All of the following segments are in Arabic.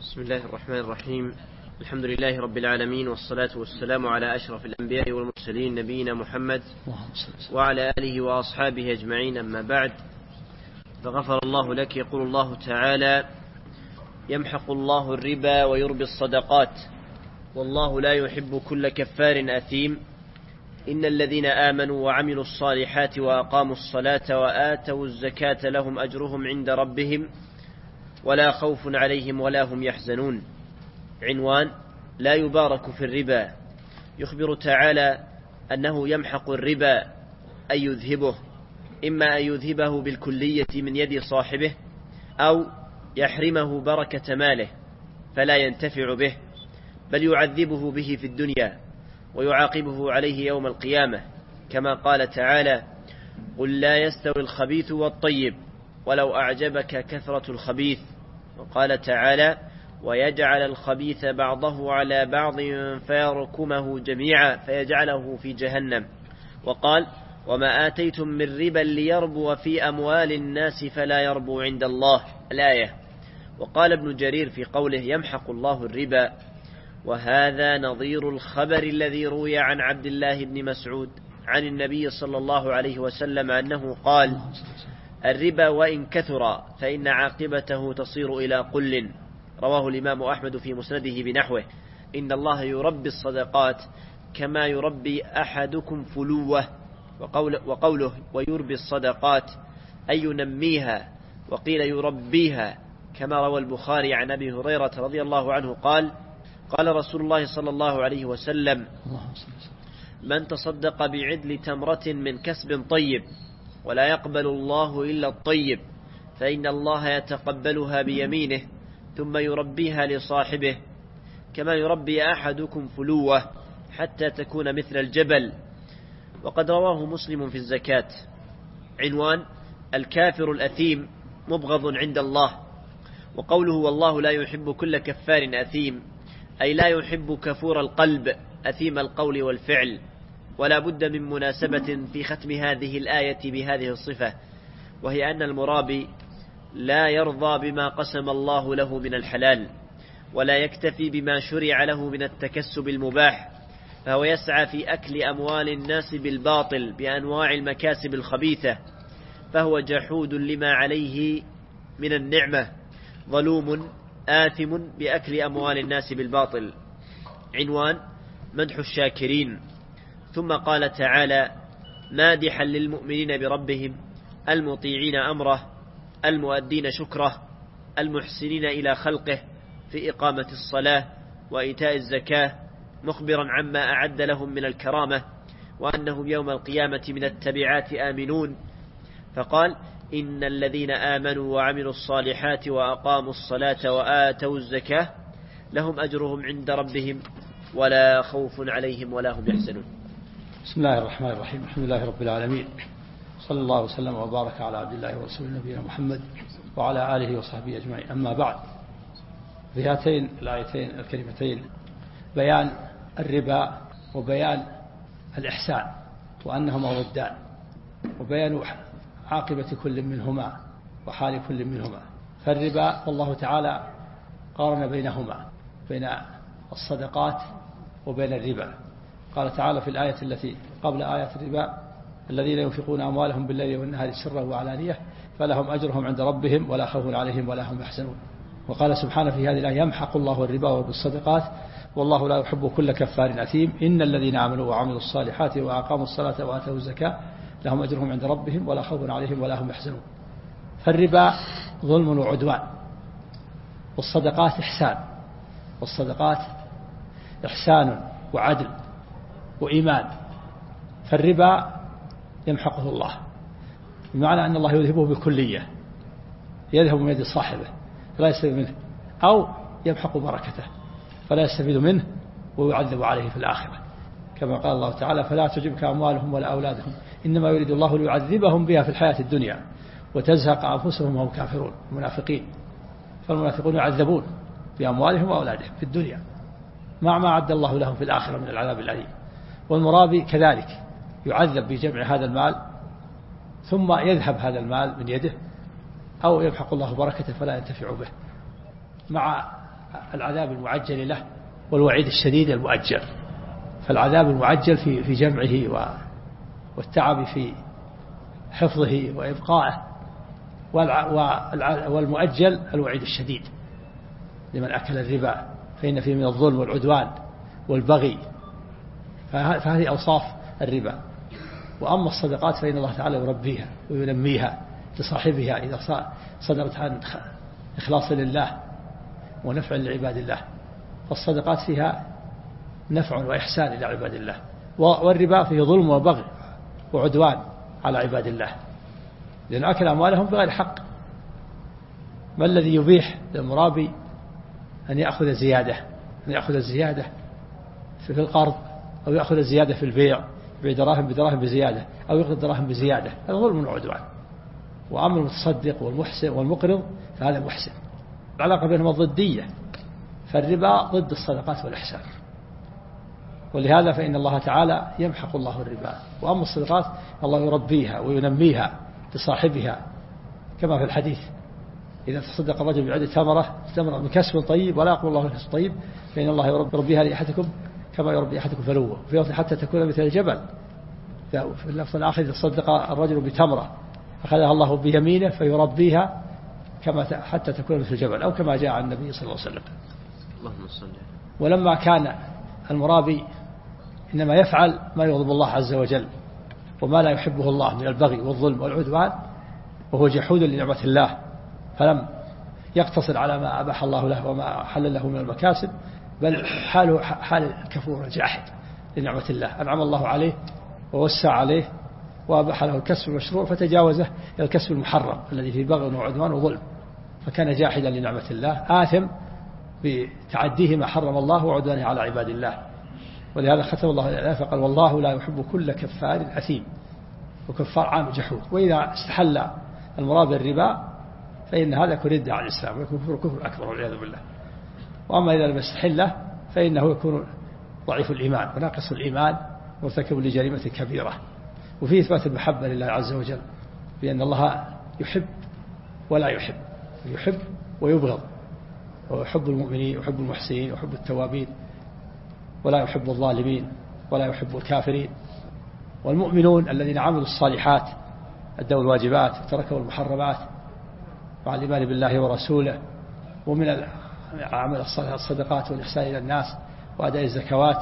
بسم الله الرحمن الرحيم. الحمد لله رب العالمين، والصلاة والسلام على أشرف الأنبياء والمرسلين نبينا محمد وعلى آله وأصحابه أجمعين، أما بعد. فغفر الله لك. يقول الله تعالى: يمحق الله الربا ويربي الصدقات والله لا يحب كل كفار أثيم. إن الذين آمنوا وعملوا الصالحات وأقاموا الصلاة وآتوا الزكاة لهم أجرهم عند ربهم ولا خوف عليهم ولا هم يحزنون. عنوان: لا يبارك في الربا. يخبر تعالى أنه يمحق الربا أي يذهبه، إما أن يذهبه بالكلية من يد صاحبه، أو يحرمه بركة ماله فلا ينتفع به، بل يعذبه به في الدنيا ويعاقبه عليه يوم القيامة، كما قال تعالى: قل لا يستوي الخبيث والطيب ولو أعجبك كثرة الخبيث. وقال تعالى: ويجعل الخبيث بعضه على بعض فيركمه جميعا فيجعله في جهنم. وقال: وما آتيتم من ربا ليربو في أموال الناس فلا يربو عند الله. الآية. وقال ابن جرير في قوله: يمحق الله الربا، وهذا نظير الخبر الذي روي عن عبد الله بن مسعود عن النبي صلى الله عليه وسلم أنه قال: الربا وإن كثر فإن عاقبته تصير إلى قل. رواه الإمام أحمد في مسنده بنحوه: إن الله يربي الصدقات كما يربي أحدكم فلوه. وقوله ويربي الصدقات أي ينميها، وقيل يربيها، كما روى البخاري عن أبي هريرة رضي الله عنه قال: قال رسول الله صلى الله عليه وسلم: من تصدق بعدل تمرة من كسب طيب ولا يقبل الله إلا الطيب فإن الله يتقبلها بيمينه ثم يربيها لصاحبه كما يربي أحدكم فلوه حتى تكون مثل الجبل. وقد رواه مسلم في الزكاة. عنوان: الكافر الأثيم مبغض عند الله. وقوله والله لا يحب كل كفار أثيم أي لا يحب كفور القلب أثيم القول والفعل. ولا بد من مناسبة في ختم هذه الآية بهذه الصفة، وهي أن المرابي لا يرضى بما قسم الله له من الحلال، ولا يكتفي بما شرع له من التكسب المباح، فهو يسعى في أكل أموال الناس بالباطل بأنواع المكاسب الخبيثة، فهو جحود لما عليه من النعمة، ظلوم آثم بأكل أموال الناس بالباطل. عنوان: مدح الشاكرين. ثم قال تعالى مادحا للمؤمنين بربهم المطيعين أمره المؤدين شكره المحسنين إلى خلقه في إقامة الصلاة وإيتاء الزكاة، مخبرا عما أعد لهم من الكرامة وأنهم يوم القيامة من التبعات آمنون. فقال: إن الذين آمنوا وعملوا الصالحات وأقاموا الصلاة وآتوا الزكاة لهم أجرهم عند ربهم ولا خوف عليهم ولا هم يحزنون. بسم الله الرحمن الرحيم. الحمد لله رب العالمين، صلى الله وسلم وبارك على عبد الله ورسوله نبينا محمد وعلى آله وصحبه أجمعين، أما بعد. في هاتين الآيتين الكريمتين بيان الربا وبيان الإحسان، وأنهما ضدان، وبيان عاقبة كل منهما وحال كل منهما. فالربا والله تعالى قارن بينهما، بين الصدقات وبين الربا. قال تعالى في الآية التي قبل آية الربا: الذين ينفقون أموالهم بالليل والنهار سرا وعلانية فلهم أجرهم عند ربهم ولا خوف عليهم ولا هم يحزنون. وقال سبحانه في هذه الآية: يمحق الله الربا وبالصدقات والله لا يحب كل كفار أثيم. إن الذين آمنوا وعملوا الصالحات وأقاموا الصلاة وآتوا الزكاة لهم أجرهم عند ربهم ولا خوف عليهم ولا هم يحزنون. فالربا ظلم وعدوان، والصدقات إحسان، والصدقات إحسان وعدل وإيمان. فالربا يمحقه الله، بمعنى أن الله يذهبه بكلية، يذهب من يد صاحبه فلا يستفيد منه، أو يمحق بركته فلا يستفيد منه ويعذب عليه في الآخرة، كما قال الله تعالى: فلا تعجبك أموالهم ولا أولادهم إنما يريد الله ليعذبهم بها في الحياة الدنيا وتزهق أنفسهم وهم كافرون. المنافقين، فالمنافقون يعذبون بأموالهم وأولادهم في الدنيا مع ما أعد الله لهم في الآخرة من العذاب الأليم. والمرابي كذلك يعذب بجمع هذا المال ثم يذهب هذا المال من يده، أو يمحق الله بركته فلا ينتفع به، مع العذاب المعجل له والوعيد الشديد المؤجل. فالعذاب المعجل في جمعه والتعب في حفظه وإبقائه، والمؤجل الوعيد الشديد لمن أكل الربا، فإن فيه من الظلم والعدوان والبغي. فهذه أوصاف الربا. وأما الصدقات فإن الله تعالى يربيها وينميها لصاحبها إذا صدرت عن إخلاص لله ونفع لعباد الله. فالصدقات فيها نفع وإحسان إلى عباد الله، والربا فيه ظلم وبغي وعدوان على عباد الله، لأن أكل أموالهم بغير حق. ما الذي يبيح للمرابي أن يأخذ الزيادة في القرض، أو يأخذ الزيادة في البيع، دراهم بدراهم بزيادة، أو يأخذ دراهم بزيادة؟ هذا ظلم وعدوان. وأما المتصدق والمحسن والمقرض فهذا محسن. العلاقة بينهما ضدية، فالربا ضد الصدقات والإحسان، ولهذا فإن الله تعالى يمحق الله الربا. وأما الصدقات الله يربيها وينميها لصاحبها، كما في الحديث: إذا تصدق الرجل بعد تمرة من كسب طيب ولا يقبل الله كسب طيب فإن الله يربيها لأحدكم كما يربي أحدكم فلوه، في لفظ حتى تكون مثل الجبل. في اللفظ الآخر: إذا صدق الرجل بتمرة أخذها الله بيمينه فيربيها حتى تكون مثل الجبل، أو كما جاء عن النبي صلى الله عليه وسلم. اللهم صل. ولما كان المرابي إنما يفعل ما يغضب الله عز وجل وما لا يحبه الله من البغي والظلم والعدوان، وهو جحود لنعمة الله، فلم يقتصر على ما أباح الله له وما حل له من المكاسب، بل حاله حال الكفور الجاحد لنعمة الله. أنعم الله عليه ووسع عليه وأباح له الكسب المشروع، فتجاوزه إلى الكسب المحرم الذي فيه بغي وعدوان وظلم، فكان جاحدا لنعمة الله آثم بتعديه ما حرم الله وعدوانه على عباد الله. ولهذا ختم الله الآية فقال: والله لا يحب كل كفار أثيم. وكفار عام جحود. وإذا استحل المرابي الربا فإن هذا يكون ردة عن الإسلام ويكون كفر أكبر والعياذ بالله. وأما إذا لم يستحله فإنه يكون ضعيف الإيمان وناقص الإيمان مرتكب لجريمة كبيرة. وفيه إثبات المحبة لله عز وجل، بأن الله يحب ولا يحب، يحب ويبغض، ويحب المؤمنين ويحب المحسنين ويحب التوابين، ولا يحب الظالمين ولا يحب الكافرين. والمؤمنون الذين عملوا الصالحات أدوا الواجبات وتركوا المحرمات مع الإيمان بالله ورسوله، ومن عمل الصدقات والإحسان إلى الناس وأداء الزكوات،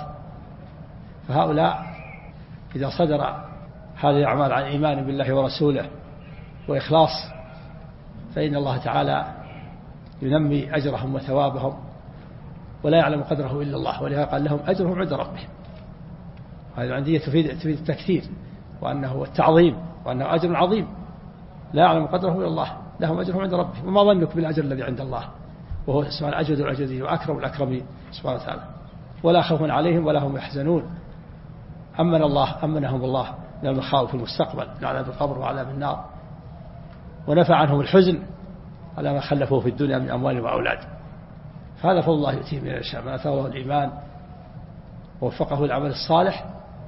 فهؤلاء إذا صدر هذه الأعمال عن إيمان بالله ورسوله وإخلاص فإن الله تعالى ينمي أجرهم وثوابهم ولا يعلم قدره إلا الله. ولهذا قال: لهم أجرهم عند ربهم. هذه العندية تفيد التكثير، وأنه التعظيم، وأنه أجر عظيم لا يعلم قدره إلا الله. لهم أجرهم عند ربهم. وما ظنك بالأجر الذي عند الله، وهو اسمه الأجود الأجودين وأكرم الأكرمين سبحانه وتعالى. ولا خوف عليهم ولا هم يحزنون. أمنهم الله من المخاوف المستقبل من عذاب القبر وعذاب النار، ونفع عنهم الحزن على ما خلفوه في الدنيا من أموال وأولاد. فهذا فضل الله يؤتيه من يشاء، من أتاه له الإيمان ووفقه العمل الصالح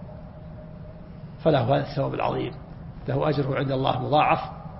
فله هذا الثواب العظيم، له أجره عند الله مضاعف،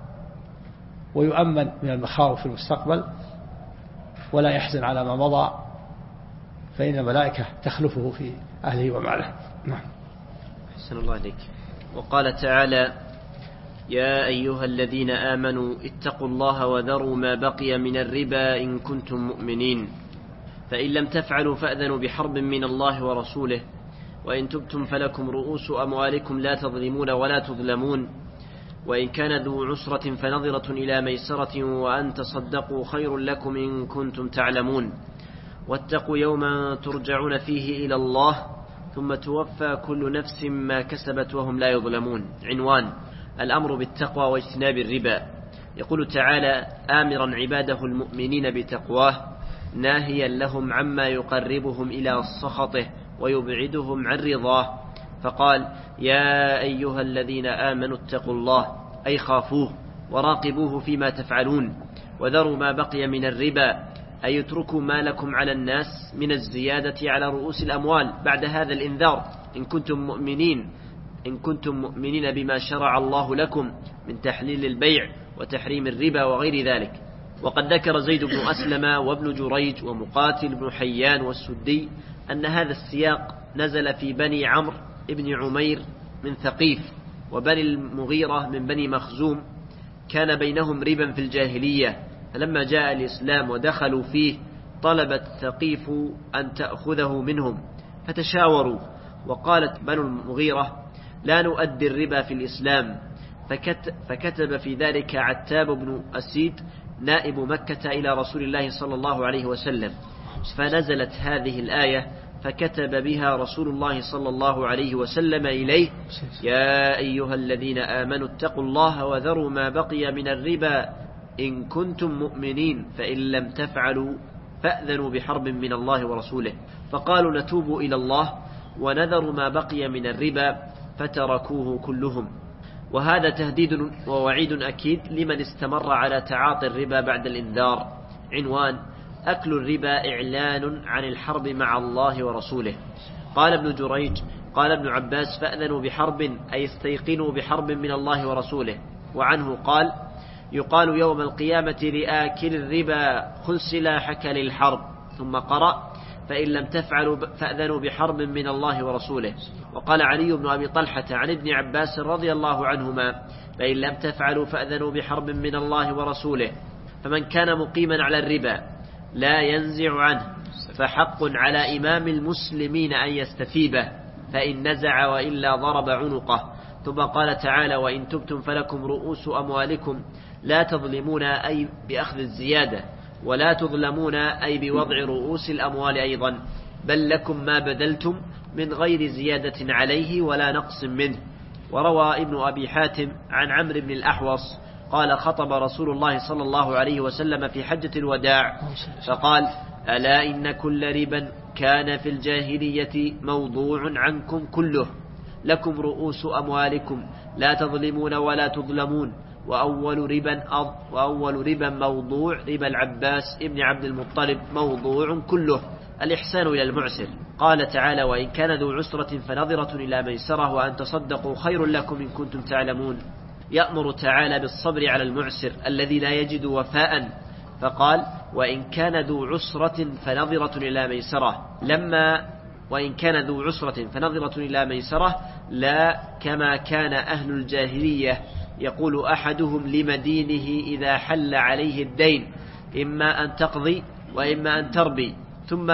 ويؤمن من المخاوف في المستقبل، ولا يحزن على ما مضى، فإن الملائكة تخلفه في أهله وماله. نعم. أحسن الله عليك. وقال تعالى: يا أيها الذين آمنوا اتقوا الله وذروا ما بقي من الربا إن كنتم مؤمنين، فإن لم تفعلوا فأذنوا بحرب من الله ورسوله، وإن تبتم فلكم رؤوس أموالكم لا تظلمون ولا تظلمون، وإن كان ذو عسرة فنظرة إلى ميسرة، وأن تصدقوا خير لكم إن كنتم تعلمون، واتقوا يوما ترجعون فيه إلى الله ثم توفى كل نفس ما كسبت وهم لا يظلمون. عنوان: الأمر بالتقوى واجتناب الربا. يقول تعالى آمرا عباده المؤمنين بتقواه، ناهيا لهم عما يقربهم إلى سخطه ويبعدهم عن رضاه، فقال: يا أيها الذين آمنوا اتقوا الله، أي خافوه وراقبوه فيما تفعلون، وذروا ما بقي من الربا، أي اتركوا ما لكم على الناس من الزيادة على رؤوس الأموال بعد هذا الإنذار إن كنتم مؤمنين بما شرع الله لكم من تحليل البيع وتحريم الربا وغير ذلك. وقد ذكر زيد بن أسلم وابن جريج ومقاتل بن حيان والسدي أن هذا السياق نزل في بني عمرو ابن عمير من ثقيف وبني المغيرة من بني مخزوم، كان بينهم ربا في الجاهلية، فلما جاء الإسلام ودخلوا فيه طلبت ثقيف أن تأخذه منهم، فتشاوروا، وقالت بنو المغيرة لا نؤدي الربا في الإسلام، فكتب في ذلك عتاب بن أسيد نائب مكة إلى رسول الله صلى الله عليه وسلم، فنزلت هذه الآية فكتب بها رسول الله صلى الله عليه وسلم إليه: يا أيها الذين آمنوا اتقوا الله وذروا ما بقي من الربا إن كنتم مؤمنين، فإن لم تفعلوا فأذنوا بحرب من الله ورسوله. فقالوا نتوب إلى الله ونذر ما بقي من الربا، فتركوه كلهم. وهذا تهديد ووعيد أكيد لمن استمر على تعاطي الربا بعد الإنذار. عنوان: أكل الربا إعلان عن الحرب مع الله ورسوله. قال ابن جريج: قال ابن عباس: فأذنوا بحرب أي استيقنوا بحرب من الله ورسوله. وعنه قال: يقال يوم القيامة لآكل الربا خذ سلاحك للحرب. ثم قرأ: فإن لم تفعلوا فأذنوا بحرب من الله ورسوله. وقال علي بن أبي طلحة عن ابن عباس رضي الله عنهما: فإن لم تفعلوا فأذنوا بحرب من الله ورسوله. فمن كان مقيما على الربا لا ينزع عنه فحق على إمام المسلمين أن يستفيبه، فإن نزع وإلا ضرب عنقه. ثم قال تعالى: وإن تبتم فلكم رؤوس أموالكم لا تظلمون أي بأخذ الزيادة، ولا تظلمون أي بوضع رؤوس الأموال أيضا، بل لكم ما بدلتم من غير زيادة عليه ولا نقص منه. وروى ابن أبي حاتم عن عمرو بن الأحوص قال: خطب رسول الله صلى الله عليه وسلم في حجة الوداع فقال: ألا إن كل ربا كان في الجاهلية موضوع عنكم كله، لكم رؤوس أموالكم لا تظلمون ولا تظلمون، وأول ربا موضوع ربا العباس ابن عبد المطلب موضوع كله، الإحسان إلى المعسر. قال تعالى: وإن كان ذو عسرة فنظرة إلى ميسرة وأن تصدقوا خير لكم إن كنتم تعلمون. يأمر تعالى بالصبر على المعسر الذي لا يجد وفاء، فقال: وإن كان ذو عسرة فنظرة إلى ميسرة، وإن كان ذو عسرة فنظرة إلى ميسرة، لا كما كان أهل الجاهلية يقول أحدهم لمدينه إذا حل عليه الدين: إما أن تقضي وإما أن تربي، ثم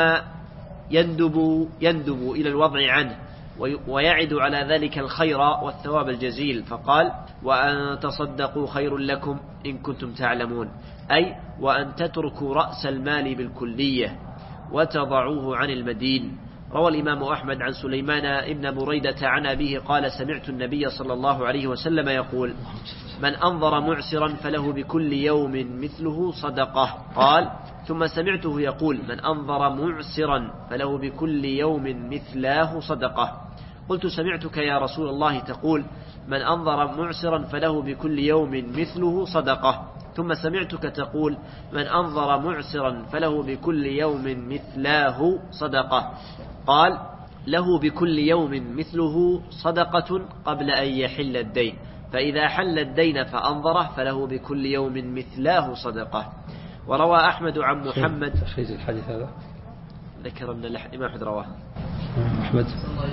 يندب إلى الوضع عنه، ويعد على ذلك الخير والثواب الجزيل، فقال: وأن تصدقوا خير لكم إن كنتم تعلمون، أي وأن تتركوا رأس المال بالكلية وتضعوه عن المدين. روى الإمام أحمد عن سليمان ابن بريدة عن أبيه قال: سمعت النبي صلى الله عليه وسلم يقول: من أنظر معسرا فله بكل يوم مثله صدقة. قال: ثم سمعته يقول: من أنظر معسرا فله بكل يوم مثلاه صدقة. قلت: سمعتك يا رسول الله تقول: من أنظر معسرا فله بكل يوم مثله صدقة، ثم سمعتك تقول: من أنظر معسرا فله بكل يوم مثلاه صدقة. قال: له بكل يوم مثله صدقة قبل أن يحل الدين، فإذا حل الدين فأنظره فله بكل يوم مثلاه صدقة. وروى أحمد عن محمد تخريج الحديث هذا ذكر من الإمام أحمد رواه أحمد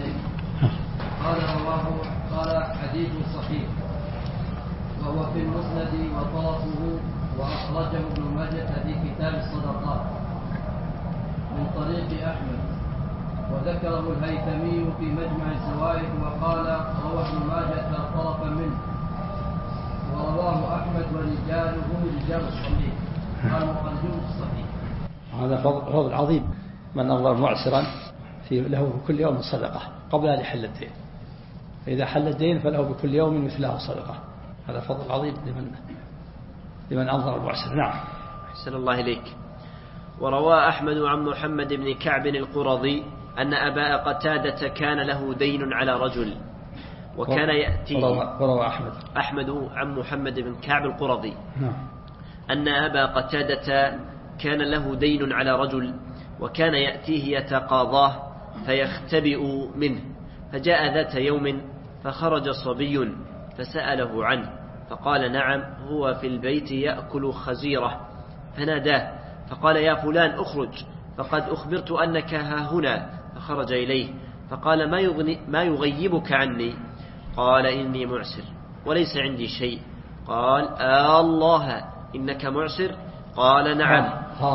قال حديث صحيح وهو في المسند وطرفه، وأخرجه ابن ماجه في كتاب الصدقات من طريق أحمد، وذكره الهيثمي في مجمع الزوائد، وقال: روى ابن ماجه طرفا منه، ورواه أحمد ورجاله رجال الصحيح، قالوا مخرجون الصحيح. هذا فضل عظيم. من أنظر معسرا له بكل يوم صدقة قبل أن يحل الدين، فإذا حل الدين فله بكل يوم مثله صدقة. هذا فضل عظيم لمن أنظر المعسر. نعم. أحسن الله إليك. وروى أحمد عن محمد بن كعب القرظي أن أبا قتادة كان له دين على رجل، وكان يأتي. وروى أحمد عن محمد بن كعب القرظي أن أبا قتادة كان له دين على رجل، وكان يأتيه يتقاضاه فيختبئ منه، فجاء ذات يوم فخرج صبي فسأله عنه، فقال: نعم، هو في البيت يأكل خزيرة. فناداه فقال يا فلان اخرج فقد أخبرت أنك ها هنا. فخرج إليه فقال ما يغيبك عني؟ قال إني معسر وليس عندي شيء. قال الله إنك معسر؟ قال نعم.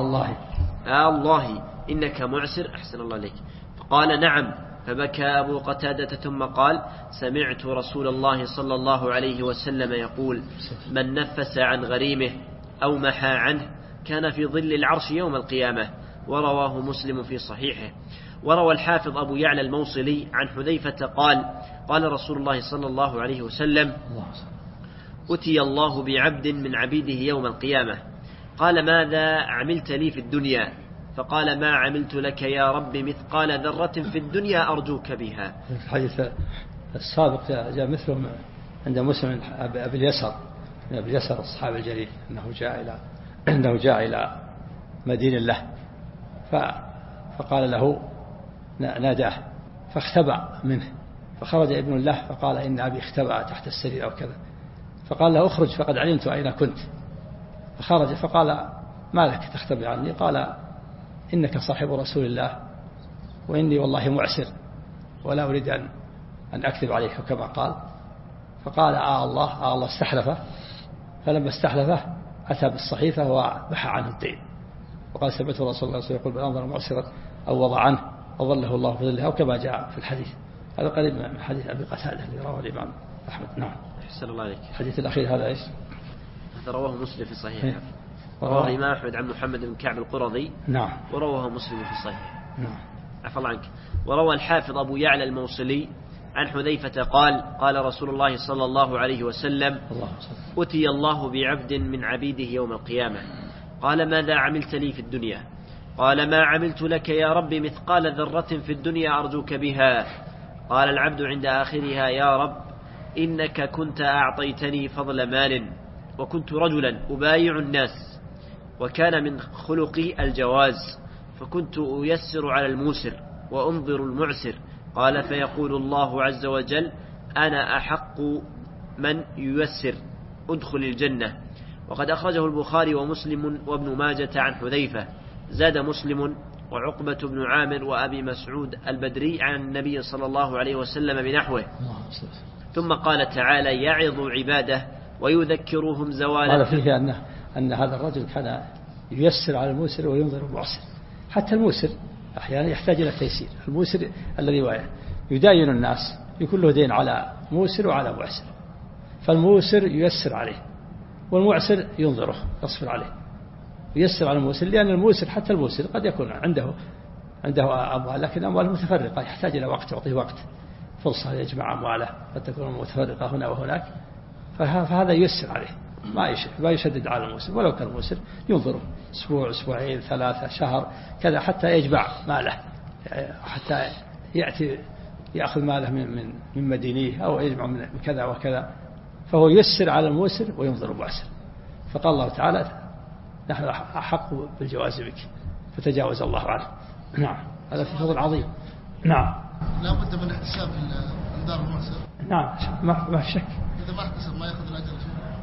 الله إنك معسر؟ أحسن الله عليك. فقال نعم. فبكى أبو قتادة ثم قال سمعت رسول الله صلى الله عليه وسلم يقول من نفس عن غريمه أو محى عنه كان في ظل العرش يوم القيامة. ورواه مسلم في صحيحه. وروى الحافظ أبو يعلى الموصلي عن حذيفة قال قال رسول الله صلى الله عليه وسلم أتي الله بعبد من عبيده يوم القيامة قال ماذا عملت لي في الدنيا؟ فقال ما عملت لك يا رب مثقال ذرة في الدنيا أرجوك بها. الحديث السابق جاء مثله عند مسلم أبي اليسر الصحابي الجليل أنه جاء إلى مدين له فقال له ناداه فاختبأ منه فخرج ابن له فقال إن أبي اختبأ تحت السرير أو كذا فقال له اخرج فقد علمت أين كنت. فخرج فقال ما لك تختبئ عني؟ قال إنك صاحب رسول الله وإني والله معسر ولا أريد أن أكذب عليك كما قال. فقال الله استحلفه. فلما استحلفه أتى بالصحيفة ومحى عنه الدين وقال سمعت رسول الله يقول بأنظر معسرا أو وضع عنه أظله الله في ظله أو كما جاء في الحديث. هذا قريب من حديث أبي قتادة اللي رواه الإمام أحمد. نعم. أحسن الله عليك. الحديث الأخير هذا إيش؟ هذا رواه مسلم في صحيح. رواه الإمام أحمد عن محمد بن كعب القرظي. نعم. ورواه مسلم في صحيح. نعم. عفى الله عنك. وروى الحافظ أبو يعلى الموصلي عن حذيفة قال قال رسول الله صلى الله عليه وسلم أتي الله بعبد من عبيده يوم القيامة قال ماذا عملت لي في الدنيا؟ قال ما عملت لك يا رب مثقال ذرة في الدنيا أرجوك بها. قال العبد عند آخرها يا رب إنك كنت أعطيتني فضل مال وكنت رجلا أبايع الناس وكان من خلقي الجواز فكنت أيسر على الموسر وأنظر المعسر. قال فيقول الله عز وجل أنا أحق من ييسر أدخل الجنة. وقد أخرجه البخاري ومسلم وابن ماجة عن حذيفة. زاد مسلم وعقبة بن عامر وأبي مسعود البدري عن النبي صلى الله عليه وسلم بنحوه. ثم قال تعالى يعظ عباده ويذكرهم زوالا. قال فيه أن هذا الرجل كان ييسر على الموسر وينظر المعسر. حتى الموسر أحيانا يحتاج إلى تيسير. الموسر الذي يداين الناس يكون له دين على موسر وعلى معسر فالموسر ييسر عليه والمعسر ينظره يصبر عليه ييسر على الموسر لأن الموسر حتى الموسر قد يكون عنده أموال لكن أمواله متفرقة يحتاج إلى وقت يعطيه وقت فرصة يجمع أمواله قد تكون متفرقة هنا وهناك فهذا ييسر عليه ما يشدد على الموسر ولو كان الموسر ينظره أسبوع أسبوعين 3 شهر كذا حتى يجمع ماله حتى يأتي يأخذ ماله من مدينيه أو يجمع من كذا وكذا فهو ييسر على الموسر وينظر المعسر. فقال الله تعالى نحن أحق بالجواز بك فتجاوز الله عنه. نعم. هذا في فضل عظيم. نعم. لا بد من احتساب انذار المعسر. نعم ما في شك. إذا ما احتسب ما يأخذ الأجر.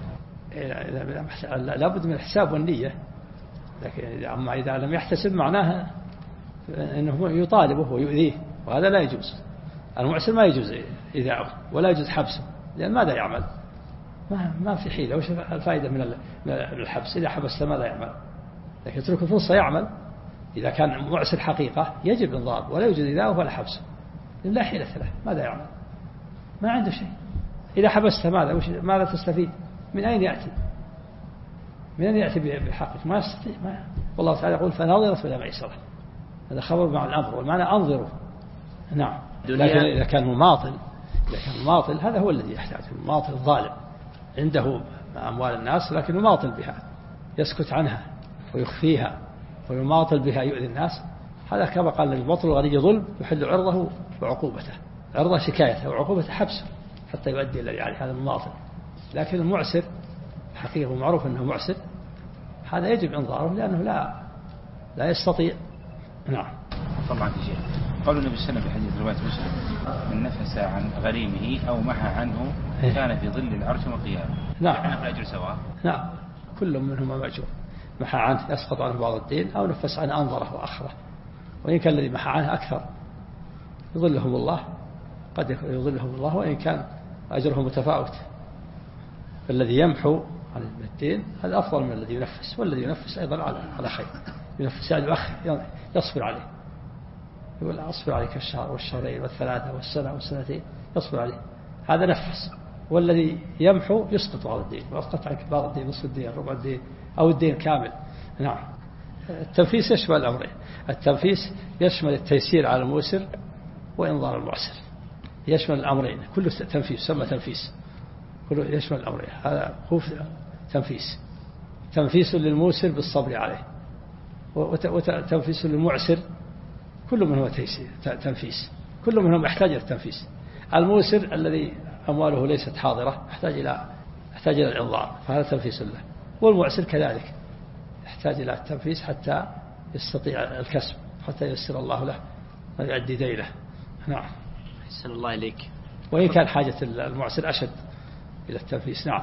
لا بد من الحساب والنية لكن أما إذا لم يحتسب معناها أنه يطالبه ويؤذيه وهذا لا يجوز. المعسر ما يجوز إذاعه ولا يجوز حبسه لأن ماذا يعمل؟ ما في حيلة. وش الفائدة من الحبس؟ إذا حبست ماذا يعمل؟ لكن يترك فرصة يعمل. إذا كان معسر حقيقة يجب إنظاره ولا يوجد إذاعه ولا حبسه لا حيلة له. ماذا يعمل؟ ما عنده شيء. إذا حبست ماذا تستفيد؟ من أين يأتي بحقك؟ ما يستطيع. والله تعالى يقول فناظرة إلى ميسرة. هذا خبر مع الأمر والمعنى أنظره. نعم. لكن إذا كان مماطل هذا هو الذي يحتاج. المماطل الظالم عنده أموال الناس لكن يماطل بها يسكت عنها ويخفيها ويماطل بها يؤذي الناس. هذا كما قال البطل الغني ظلم يحل عرضه وعقوبته. عرضه شكايته وعقوبته حبسه حتى يؤدي الذي عليه. هذا المماطل. لكن المعسر حقيقة معروف أنه معسر هذا يجب إنظاره لأنه لا يستطيع. نعم. طبعا في شيء قول النبي صلى الله عليه وسلم في حديث رواية مسلم من نفس عن غريمه أو محى عنه كان في ظل العرش والقيامة. نعم. الأجر سواء. نعم كل منهما مأجور محى عنه يسقط عنه بعض الدين، أو نفس عنه أنظره وأخره. وإن كان الذي محى عنه أكثر يظلهم الله، قد يظلهم الله، وإن كان أجرهم متفاوت. فالذي يمحو عن الدين هذا أفضل من الذي ينفس، والذي ينفس أيضا على خير. ينفس يعني الأخ يصبر عليه، يقول أصبر عليك الشهر والشهرين والثلاثة والسنة والسنتين، يصبر عليه، هذا نفس. والذي يمحو يسقط بعض الدين، ويسقط عنك بعض الدين، نصف الدين، ربع الدين، أو الدين كامل. نعم. التنفيس يشمل الأمرين. التنفيس يشمل التيسير على الموسر وإنظار المعسر، يشمل الأمرين. كل تنفيس يسمى تنفيس، كله يشمل الأمرين. هذا هو تنفيس. تنفيس للموسر بالصبر عليه، وتنفيس للمعسر. كل منهم تيسير تنفيس، كل منهم يحتاج إلى التنفيس. الموسر الذي أمواله ليست حاضرة يحتاج إلى الإنظار، فهذا تنفيس له. والمعسر كذلك يحتاج إلى التنفيس حتى يستطيع الكسب، حتى ييسر الله له ويؤدي دينه. نعم. أحسن الله إليك. وإن كان حاجة المعسر أشد إلى التنفيس. نعم.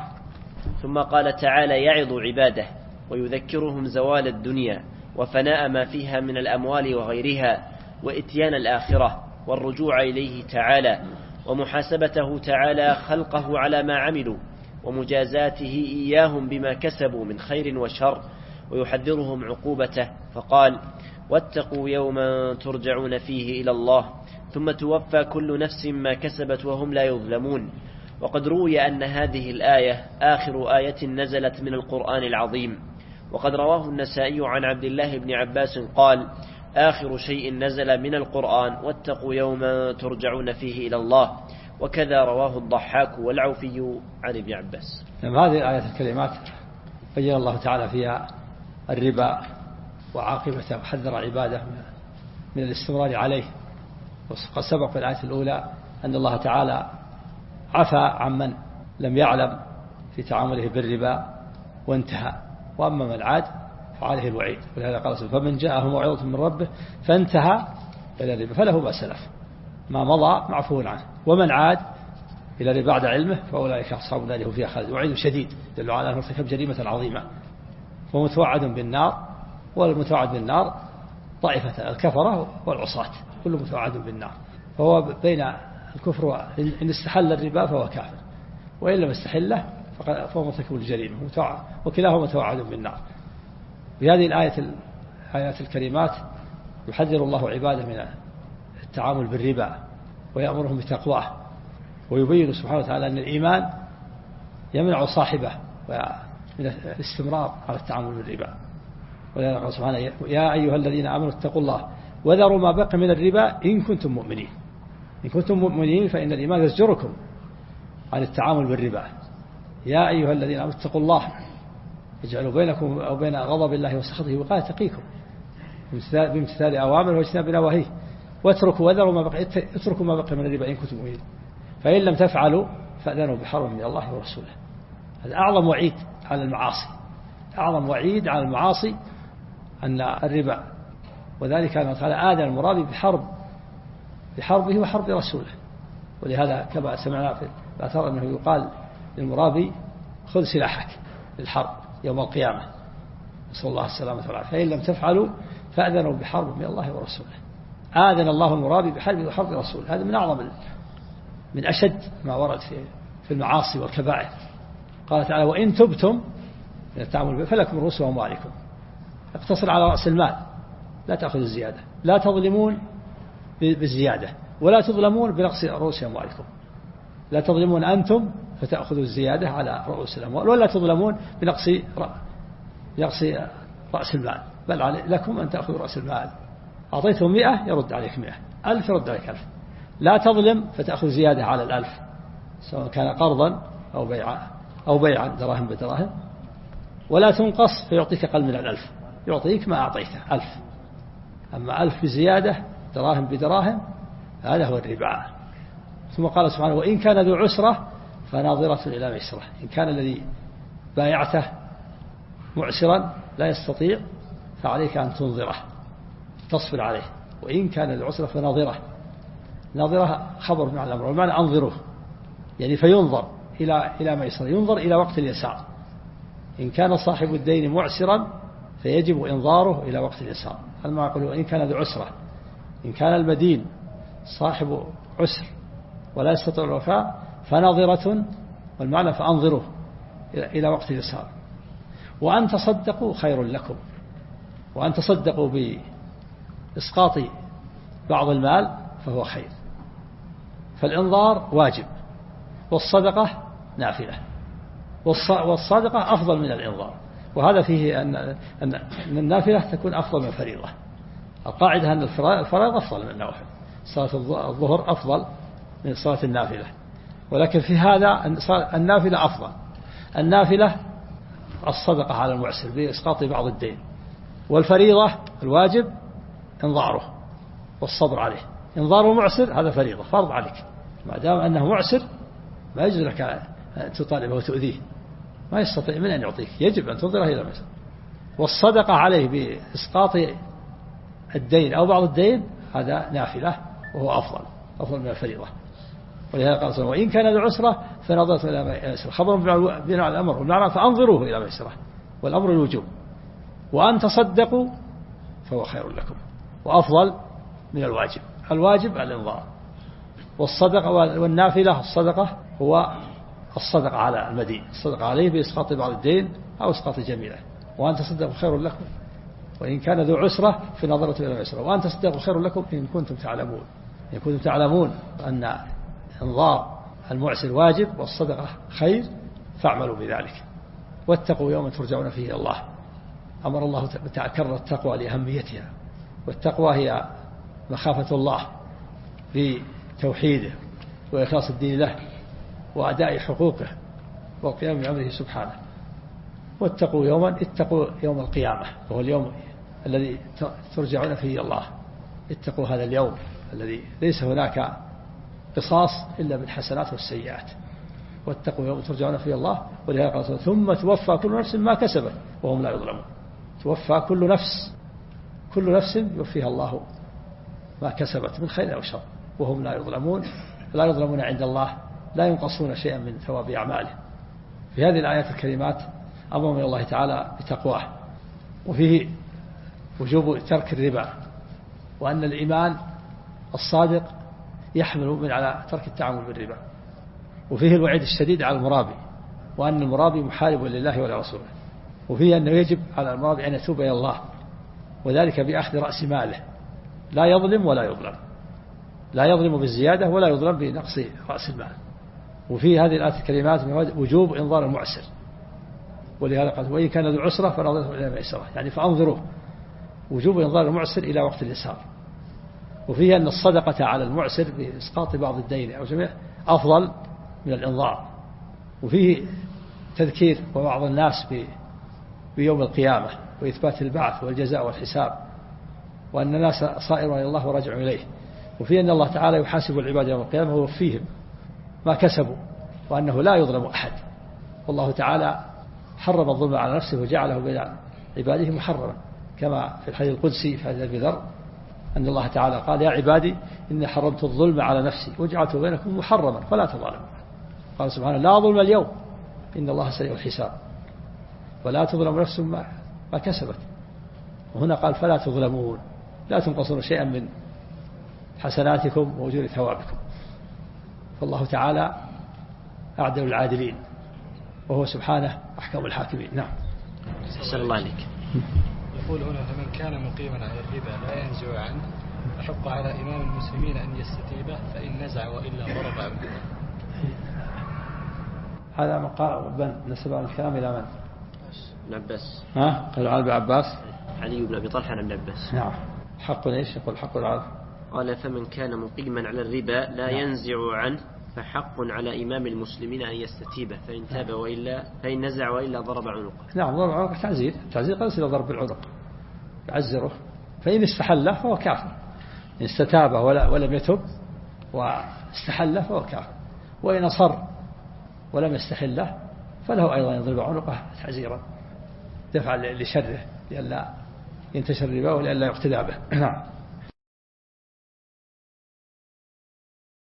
ثم قال تعالى: يعظ عباده ويذكرهم زوال الدنيا وفناء ما فيها من الأموال وغيرها، وإتيان الآخرة والرجوع إليه تعالى، ومحاسبته تعالى خلقه على ما عملوا، ومجازاته إياهم بما كسبوا من خير وشر، ويحذرهم عقوبته. فقال: واتقوا يوما ترجعون فيه إلى الله ثم توفى كل نفس ما كسبت وهم لا يظلمون. وقد روي أن هذه الآية آخر آية نزلت من القرآن العظيم. وقد رواه النسائي عن عبد الله بن عباس قال: آخر شيء نزل من القرآن واتقوا يوما ترجعون فيه إلى الله. وكذا رواه الضحاك والعوفي عن ابن عباس. هذه الآيات الكلمات بين الله تعالى فيها الربا وعاقبته، وحذر عباده من الاستمرار عليه. وقد سبق في الآية الأولى أن الله تعالى عفى عمن لم يعلم في تعامله بالربا وانتهى، وأما من عاد فعليه الوعيد. ولهذا قال: فمن جاءه موعظة من ربه فانتهى إلى الربا فله ما سلف، ما مضى معفو عنه. ومن عاد إلى الربا بعد علمه فأولئك أصحاب النار هم فيها خالدون. وعيد شديد يدل على أنه ارتكب جريمة عظيمة، ومتوعد بالنار. والمتوعد بالنار طائفة الكفرة والعصاة، كل متوعد بالنار. فهو بين الكفر إن استحل الربا فهو كافر، وإن لم يستحله فهو مرتكب الجريمة، وكلاهما متوعد بالنار. بهذه الآيات الكريمات يحذر الله عباده من التعامل بالربا، ويأمرهم بتقواه، ويبين سبحانه وتعالى أن الإيمان يمنع صاحبه من الاستمرار على التعامل بالربا. ولهذا قال سبحانه: يا أيها الذين آمنوا اتقوا الله وذروا ما بقي من الربا إن كنتم مؤمنين. إن كنتم مؤمنين فإن الإيمان يزجركم عن التعامل بالربا. يا أيها الذين آمنوا اتقوا الله يجعل بينكم أو بين غضب الله وسخطه وقاية تقيكم بامتثال أوامره واجتناب نواهيه، وذروا ما بقي من الربا إن كنتم مؤمنين، فإن لم تفعلوا فأذنوا بحرب من الله ورسوله. هذا أعظم وعيد على المعاصي، أعظم وعيد على المعاصي أن الربا. وذلك أن تعالى آذن المرابي بحربه وحرب رسوله. ولهذا كما سمعنا في الآثار أنه يقال للمرابي: خذ سلاحك للحرب يوم القيامة، نسأل الله السلامة والعافية. فإن لم تفعلوا فأذنوا بحرب من الله ورسوله. آذن الله المرابي بحرب وحرب رسوله. هذا من أعظم من أشد ما ورد في المعاصي والكبائر. قال تعالى: وإن تبتم من التعامل فلكم رؤوس أموالكم. اقتصر على رأس المال، لا تأخذ الزيادة، لا تظلمون بالزيادة ولا تظلمون بنقص رؤوس أموالكم. لا تظلمون أنتم فتأخذوا الزيادة على رؤوس الأموال، ولا تظلمون بنقص رأس المال، بل لكم أن تأخذوا رأس المال. أعطيتهم 100 يرد عليك 100، 1000 يرد عليك 1000. لا تظلم فتأخذ زيادة على 1000، سواء كان قرضا أو بيعا دراهم بدراهم. ولا تنقص فيعطيك أقل من 1000، يعطيك ما أعطيته 1000. أما 1000 بزيادة دراهم بدراهم هذا هو الربا. ثم قال سبحانه: وإن كان ذو عسرة فناظرة إلى ميسرة. إن كان الذي بايعته معسرا لا يستطيع فعليك أن تنظره، تصبر عليه. وإن كان ذو عسرة فناظرة خبر من الأمر، والمعنى أنظره، يعني فينظر إلى ميسرة، ينظر إلى وقت اليسار. إن كان صاحب الدين معسرا فيجب إنظاره إلى وقت اليسار. ما يقول إن كان ذو عسرة، إن كان المدين صاحب عسر ولا يستطيع الوفاء فناظرة، والمعنى فأنظروه إلى وقت اليسار. وأن تصدقوا خير لكم، وأن تصدقوا بإسقاط بعض المال فهو خير. فالإنظار واجب، والصدقة نافلة، والصدقة أفضل من الإنظار. وهذا فيه أن النافلة تكون أفضل من الفريضة. القاعدة أن الفرائض أفضل من النوافل، صلاة الظهر أفضل من صلاة النافلة، ولكن في هذا النافلة أفضل. النافلة الصدقة على المعسر بإسقاط بعض الدين، والفريضة الواجب إنظاره والصبر عليه. إنظار المعسر هذا فريضة، فرض عليك، ما دام أنه معسر ما يجوز لك أن تطالبه وتؤذيه، ما يستطيع من أن يعطيك، يجب أن تنظره إلى المعسر. والصدقة عليه بإسقاط الدين أو بعض الدين هذا نافلة، وهو أفضل من الفريضة. ولهذا قال صلى الله عليه وسلم: وإن كان ذو عسرة فنظرة إلى ميسرة. خبر بناء على الأمر، والمعنى فأنظروه إلى ميسرة، والأمر الوجوب. وأن تصدقوا فهو خير لكم وأفضل من الواجب. الواجب الإنظار، والصدقة والنافلة الصدقة هو الصدقة على المدين، الصدقة عليه بإسقاط بعض الدين أو إسقاط جميله. وأن تصدقوا خير لكم وإن كان ذو عسرة فنظرة إلى ميسرة. وأن تصدقوا خير لكم إن كنتم تعلمون أن إنظار المعسر واجب والصدقة خير فاعملوا بذلك. واتقوا يوما ترجعون فيه إلى الله. أمر الله كرر التقوى لأهميتها، والتقوى هي مخافة الله بتوحيده وإخلاص الدين له وأداء حقوقه والقيام بأمره سبحانه. واتقوا يوم القيامة، وهو اليوم الذي ترجعون فيه إلى الله. اتقوا هذا اليوم الذي ليس هناك قصاص إلا بالحسنات والسيئات. واتقوا يوم ترجعون فيه الله. ولهذا قال: ثم توفى كل نفس ما كسبت وهم لا يظلمون. توفى كل نفس يوفيها الله ما كسبت من خير أو شر وهم لا يظلمون. لا يظلمون عند الله، لا ينقصون شيئا من ثواب أعماله. في هذه الآيات الكريمات أمر من الله تعالى بتقواه، وفيه وجوب ترك الربا، وأن الإيمان الصادق يحمل من على ترك التعامل بالربا. وفيه الوعيد الشديد على المرابي، وأن المرابي محارب لله ولرسوله. وفيه أنه يجب على المرابي أن يتوب إلى الله، وذلك بأخذ رأس ماله، لا يظلم ولا يظلم، لا يظلم بالزيادة ولا يظلم بنقص رأس المال. وفي هذه الآيات الكريمات وجوب إنظار المعسر، ولهذا قال: وإن كان ذو عسرة فنظرة إلى ميسرة، يعني فأنظروه. وجوب إنظار المعسر إلى وقت اليسار. وفيه أن الصدقة على المعسر بإسقاط بعض الدين أو جميع أفضل من الإنظار. وفيه تذكير وبعض الناس بيوم القيامة وإثبات البعث والجزاء والحساب، وأن الناس صائرون إلى الله وراجعون إليه. وفيه أن الله تعالى يحاسب العباد يوم القيامة ويوفيهم ما كسبوا، وأنه لا يظلم أحد. والله تعالى حرم الظلم على نفسه وجعله بين عباده محرما، كما في الحديث القدسي في حديث أبي ذر أن الله تعالى قال: يا عبادي إني حرمت الظلم على نفسي وجعلته بينكم محرما فلا تظالموا. قال سبحانه: لا ظلم اليوم إن الله سريع الحساب ولا تظلم نفس ما كسبت. وهنا قال: فلا تظلمون، لا تنقصون شيئا من حسناتكم وأجور ثوابكم. فالله تعالى أعدل العادلين، وهو سبحانه أحكم الحاكمين. نعم. أحسن الله عليك. يقول هنا: فمن كان مقيما على الربا لا ينزع عنه فحق على إمام المسلمين أن يستتيبه فإن نزع وإلا ضرب عنه. هذا مقال نسب الكلام إلى من؟ ابن عباس. قال علي بن عباس، علي بن أبي طلحة عن ابن عباس. نعم. حق إيش؟ يقول حق العرض. قال: فمن كان مقيما على الربا لا ينزع عنه فحق على إمام المسلمين أن يستتيبه فإن تاب وإلا فإن نزع وإلا ضرب عنقه. نعم، ضرب عنقه تعزير قيس إلى ضرب العنق، يعزره. فإن استحله فهو كافر، إن استتابه ولم يتب واستحله فهو كافر. وإن أصر ولم يستحله فله أيضا يضرب عنقه تعزيرا دفعا لشره لئلا ينتشر الربا ولئلا يقتدى به. نعم.